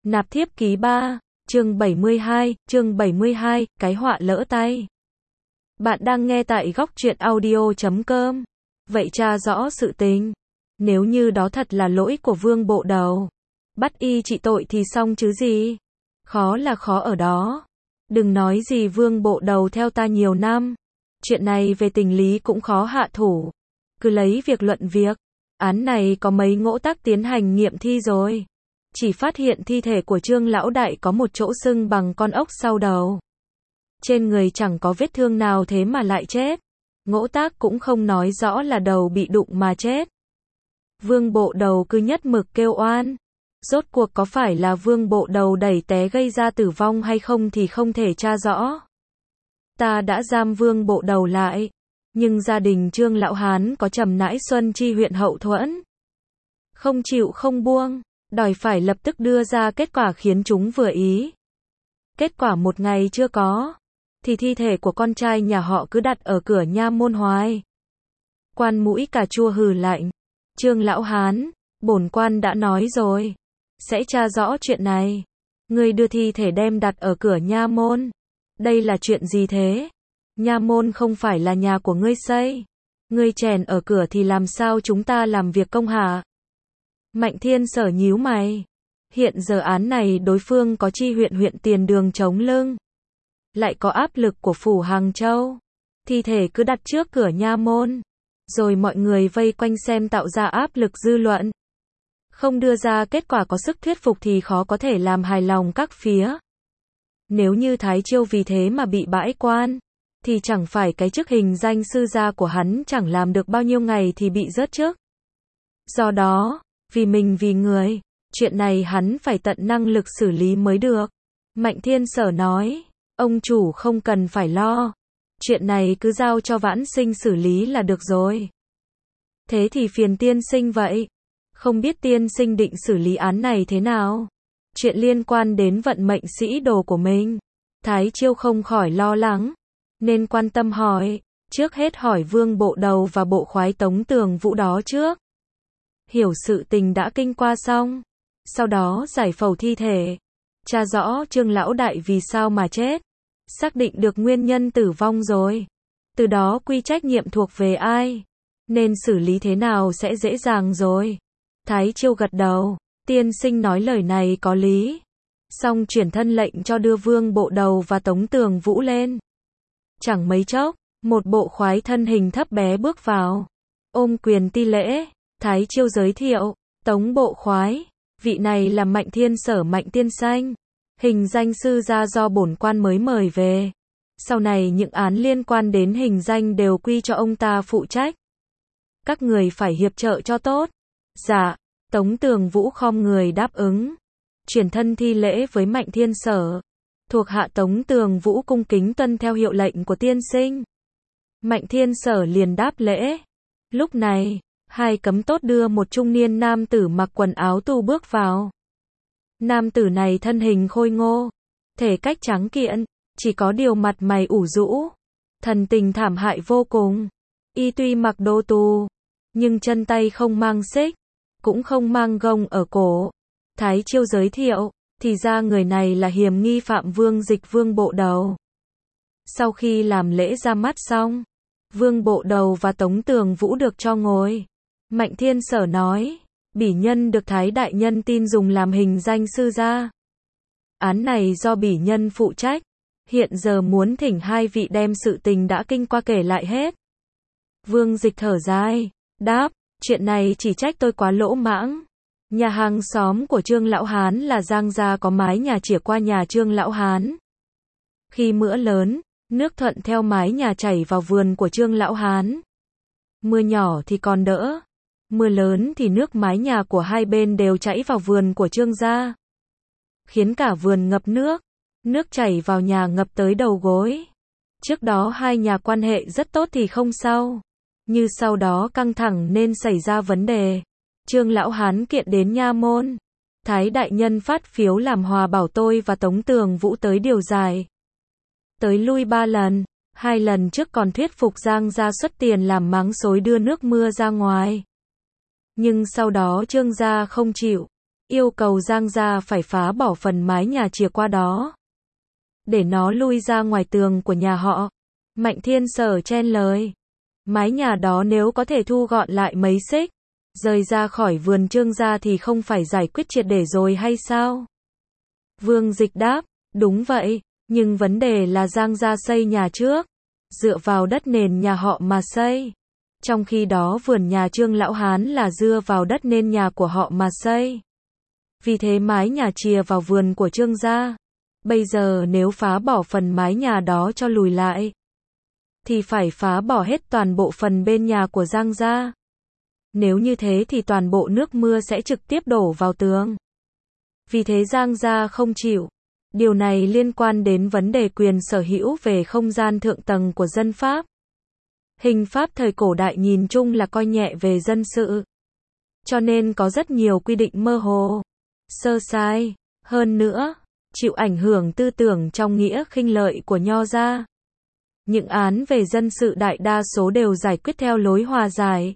Nạp thiếp ký 3, chương 72, cái họa lỡ tay. Bạn đang nghe tại góc truyện audio.com. Vậy tra rõ sự tình. Nếu như đó thật là lỗi của Vương Bộ Đầu, bắt y trị tội thì xong chứ gì. Khó là khó ở đó. Đừng nói gì Vương Bộ Đầu theo ta nhiều năm. Chuyện này về tình lý cũng khó hạ thủ. Cứ lấy việc luận việc. Án này có mấy ngỗ tác tiến hành nghiệm thi rồi. Chỉ phát hiện thi thể của Trương Lão Đại có một chỗ sưng bằng con ốc sau đầu. Trên người chẳng có vết thương nào thế mà lại chết. Ngỗ tác cũng không nói rõ là đầu bị đụng mà chết. Vương Bộ Đầu cứ nhất mực kêu oan. Rốt cuộc có phải là Vương Bộ Đầu đẩy té gây ra tử vong hay không thì không thể tra rõ. Ta đã giam Vương Bộ Đầu lại. Nhưng gia đình Trương Lão Hán có Trầm Nãi Xuân chi huyện hậu thuẫn. Không chịu không buông. Đòi phải lập tức đưa ra kết quả khiến chúng vừa ý. Kết quả một ngày chưa có, thì thi thể của con trai nhà họ cứ đặt ở cửa nha môn hoài. Quan mũi cà chua hừ lạnh. Trương Lão Hán, bổn quan đã nói rồi, sẽ tra rõ chuyện này. Ngươi đưa thi thể đem đặt ở cửa nha môn. Đây là chuyện gì thế? Nha môn không phải là nhà của ngươi xây. Ngươi chèn ở cửa thì làm sao chúng ta làm việc công hả? Mạnh Thiên Sở nhíu mày. Hiện giờ án này đối phương có chi huyện tiền đường chống lưng. Lại có áp lực của phủ Hàng Châu. Thi thể cứ đặt trước cửa nha môn. Rồi mọi người vây quanh xem tạo ra áp lực dư luận. Không đưa ra kết quả có sức thuyết phục thì khó có thể làm hài lòng các phía. Nếu như Thái Chiêu vì thế mà bị bãi quan, thì chẳng phải cái chức hình danh sư gia của hắn chẳng làm được bao nhiêu ngày thì bị rớt chức. Do đó, vì mình vì người, chuyện này hắn phải tận năng lực xử lý mới được. Mạnh Thiên Sở nói, ông chủ không cần phải lo. Chuyện này cứ giao cho Vãn Sinh xử lý là được rồi. Thế thì phiền tiên sinh vậy. Không biết tiên sinh định xử lý án này thế nào? Chuyện liên quan đến vận mệnh sĩ đồ của mình. Thái Chiêu không khỏi lo lắng, nên quan tâm hỏi. Trước hết hỏi Vương Bộ Đầu và bộ khoái Tống Tường Vũ đó trước. Hiểu sự tình đã kinh qua xong. Sau đó giải phẫu thi thể. Tra rõ Trương Lão Đại vì sao mà chết. Xác định được nguyên nhân tử vong rồi. Từ đó quy trách nhiệm thuộc về ai. Nên xử lý thế nào sẽ dễ dàng rồi. Thái Chiêu gật đầu. Tiên sinh nói lời này có lý. Xong chuyển thân lệnh cho đưa Vương Bộ Đầu và Tống Tường Vũ lên. Chẳng mấy chốc, một bộ khoái thân hình thấp bé bước vào. Ôm quyền ti lễ. Thái Chiêu giới thiệu, Tống bộ khoái, vị này là Mạnh Thiên Sở Mạnh Tiên Sanh, hình danh sư gia do bổn quan mới mời về. Sau này những án liên quan đến hình danh đều quy cho ông ta phụ trách. Các người phải hiệp trợ cho tốt. Dạ, Tống Tường Vũ khom người đáp ứng. Chuyển thân thi lễ với Mạnh Thiên Sở. Thuộc hạ Tống Tường Vũ cung kính tuân theo hiệu lệnh của tiên sinh. Mạnh Thiên Sở liền đáp lễ. Lúc này, hai cấm tốt đưa một trung niên nam tử mặc quần áo tu bước vào. Nam tử này thân hình khôi ngô, thể cách trắng kiện, chỉ có điều mặt mày ủ rũ, thần tình thảm hại vô cùng. Y tuy mặc đồ tù, nhưng chân tay không mang xích, cũng không mang gông ở cổ. Thái Chiêu giới thiệu, thì ra người này là hiềm nghi phạm Vương Dịch Vương Bộ Đầu. Sau khi làm lễ ra mắt xong, Vương Bộ Đầu và Tống Tường Vũ được cho ngồi. Mạnh Thiên Sở nói, bỉ nhân được Thái Đại Nhân tin dùng làm hình danh sư gia. Án này do bỉ nhân phụ trách, hiện giờ muốn thỉnh hai vị đem sự tình đã kinh qua kể lại hết. Vương Dịch thở dài, đáp, chuyện này chỉ trách tôi quá lỗ mãng. Nhà hàng xóm của Trương Lão Hán là Giang gia có mái nhà chìa qua nhà Trương Lão Hán. Khi mưa lớn, nước thuận theo mái nhà chảy vào vườn của Trương Lão Hán. Mưa nhỏ thì còn đỡ. Mưa lớn thì nước mái nhà của hai bên đều chảy vào vườn của Trương gia. Khiến cả vườn ngập nước. Nước chảy vào nhà ngập tới đầu gối. Trước đó hai nhà quan hệ rất tốt thì không sao. Như sau đó căng thẳng nên xảy ra vấn đề. Trương Lão Hán kiện đến nha môn. Thái Đại Nhân phát phiếu làm hòa bảo tôi và Tống Tường Vũ tới điều giải. Tới lui 3 lần. 2 lần trước còn thuyết phục Giang gia xuất tiền làm máng xối đưa nước mưa ra ngoài. Nhưng sau đó Trương gia không chịu. yêu cầu Giang gia phải phá bỏ phần mái nhà chìa qua đó, để nó lui ra ngoài tường của nhà họ. Mạnh Thiên Sở chen lời. Mái nhà đó nếu có thể thu gọn lại mấy xích, rời ra khỏi vườn Trương gia thì không phải giải quyết triệt để rồi hay sao? Vương Dịch đáp, đúng vậy, nhưng vấn đề là Giang gia xây nhà trước, dựa vào đất nền nhà họ mà xây. Trong khi đó vườn nhà Trương Lão Hán là dựa vào đất nền nhà của họ mà xây. Vì thế mái nhà chìa vào vườn của Trương gia. Bây giờ nếu phá bỏ phần mái nhà đó cho lùi lại, thì phải phá bỏ hết toàn bộ phần bên nhà của Giang gia. Nếu như thế thì toàn bộ nước mưa sẽ trực tiếp đổ vào tường. Vì thế Giang gia không chịu. Điều này liên quan đến vấn đề quyền sở hữu về không gian thượng tầng của dân Pháp. Hình Pháp thời cổ đại nhìn chung là coi nhẹ về dân sự, cho nên có rất nhiều quy định mơ hồ, sơ sai. Hơn nữa, chịu ảnh hưởng tư tưởng trong nghĩa khinh lợi của Nho gia. Những án về dân sự đại đa số đều giải quyết theo lối hòa giải.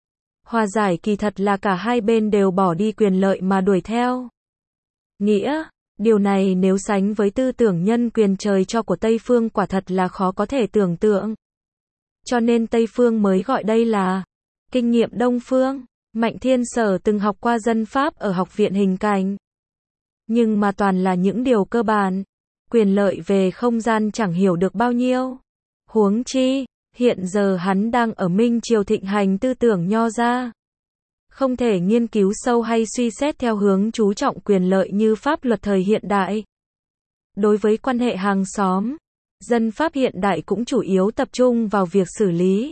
Hòa giải kỳ thật là cả hai bên đều bỏ đi quyền lợi mà đuổi theo nghĩa. Điều này nếu sánh với tư tưởng nhân quyền trời cho của Tây Phương quả thật là khó có thể tưởng tượng. Cho nên Tây Phương mới gọi đây là kinh nghiệm Đông Phương. Mạnh Thiên Sở từng học qua dân Pháp ở học viện hình cảnh. Nhưng mà toàn là những điều cơ bản. Quyền lợi về không gian chẳng hiểu được bao nhiêu. Huống chi, hiện giờ hắn đang ở Minh Triều thịnh hành tư tưởng Nho gia. Không thể nghiên cứu sâu hay suy xét theo hướng chú trọng quyền lợi như pháp luật thời hiện đại. Đối với quan hệ hàng xóm, dân Pháp hiện đại cũng chủ yếu tập trung vào việc xử lý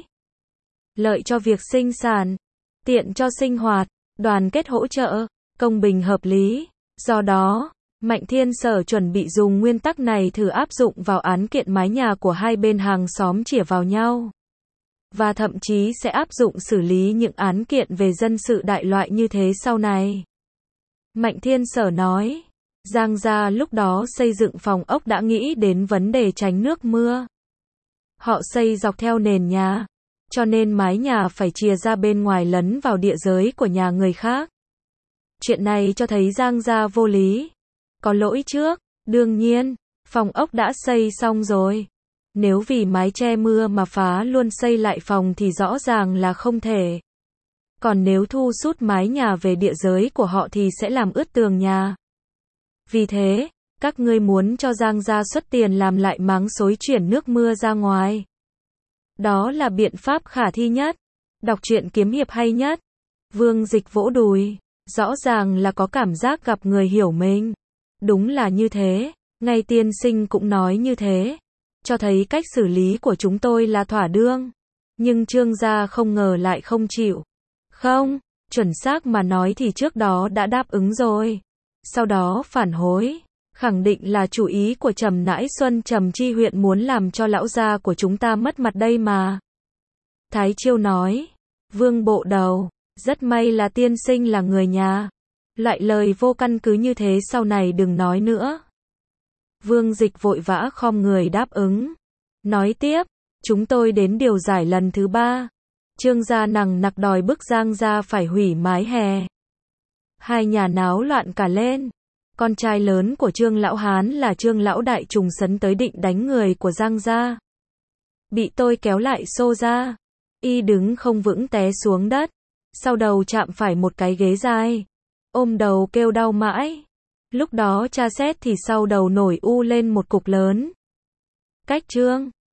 lợi cho việc sinh sản, tiện cho sinh hoạt, đoàn kết hỗ trợ, công bình hợp lý. Do đó, Mạnh Thiên Sở chuẩn bị dùng nguyên tắc này thử áp dụng vào án kiện mái nhà của hai bên hàng xóm chĩa vào nhau. Và thậm chí sẽ áp dụng xử lý những án kiện về dân sự đại loại như thế sau này. Mạnh Thiên Sở nói, Giang gia lúc đó xây dựng phòng ốc đã nghĩ đến vấn đề tránh nước mưa. Họ xây dọc theo nền nhà, cho nên mái nhà phải chìa ra bên ngoài lấn vào địa giới của nhà người khác. Chuyện này cho thấy Giang gia vô lý, có lỗi trước. Đương nhiên, phòng ốc đã xây xong rồi. Nếu vì mái che mưa mà phá luôn xây lại phòng thì rõ ràng là không thể. Còn nếu thu sút mái nhà về địa giới của họ thì sẽ làm ướt tường nhà. Vì thế, các ngươi muốn cho Giang gia xuất tiền làm lại máng xối chuyển nước mưa ra ngoài. Đó là biện pháp khả thi nhất. Đọc truyện kiếm hiệp hay nhất. Vương Dịch vỗ đùi. Rõ ràng là có cảm giác gặp người hiểu mình. Đúng là như thế. Ngay tiên sinh cũng nói như thế. Cho thấy cách xử lý của chúng tôi là thỏa đương. Nhưng Trương gia không ngờ lại không chịu. Không, chuẩn xác mà nói thì trước đó đã đáp ứng rồi. Sau đó phản hối. Khẳng định là chủ ý của Trầm Nãi Xuân Trầm Chi huyện muốn làm cho lão gia của chúng ta mất mặt đây mà. Thái Chiêu nói. Vương bộ đầu, rất may là tiên sinh là người nhà. Loại lời vô căn cứ như thế sau này đừng nói nữa. Vương Dịch vội vã khom người đáp ứng. Nói tiếp, chúng tôi đến điều giải lần thứ 3. Trương gia nằng nặc đòi bức Giang gia phải hủy mái hè. Hai nhà náo loạn cả lên. Con trai lớn của Trương Lão Hán là Trương Lão Đại trùng sấn tới định đánh người của Giang gia. Bị tôi kéo lại xô ra. Y đứng không vững té xuống đất. Sau đầu chạm phải một cái ghế dài. Ôm đầu kêu đau mãi. Lúc đó tra xét thì sau đầu nổi u lên một cục lớn. Cách Trương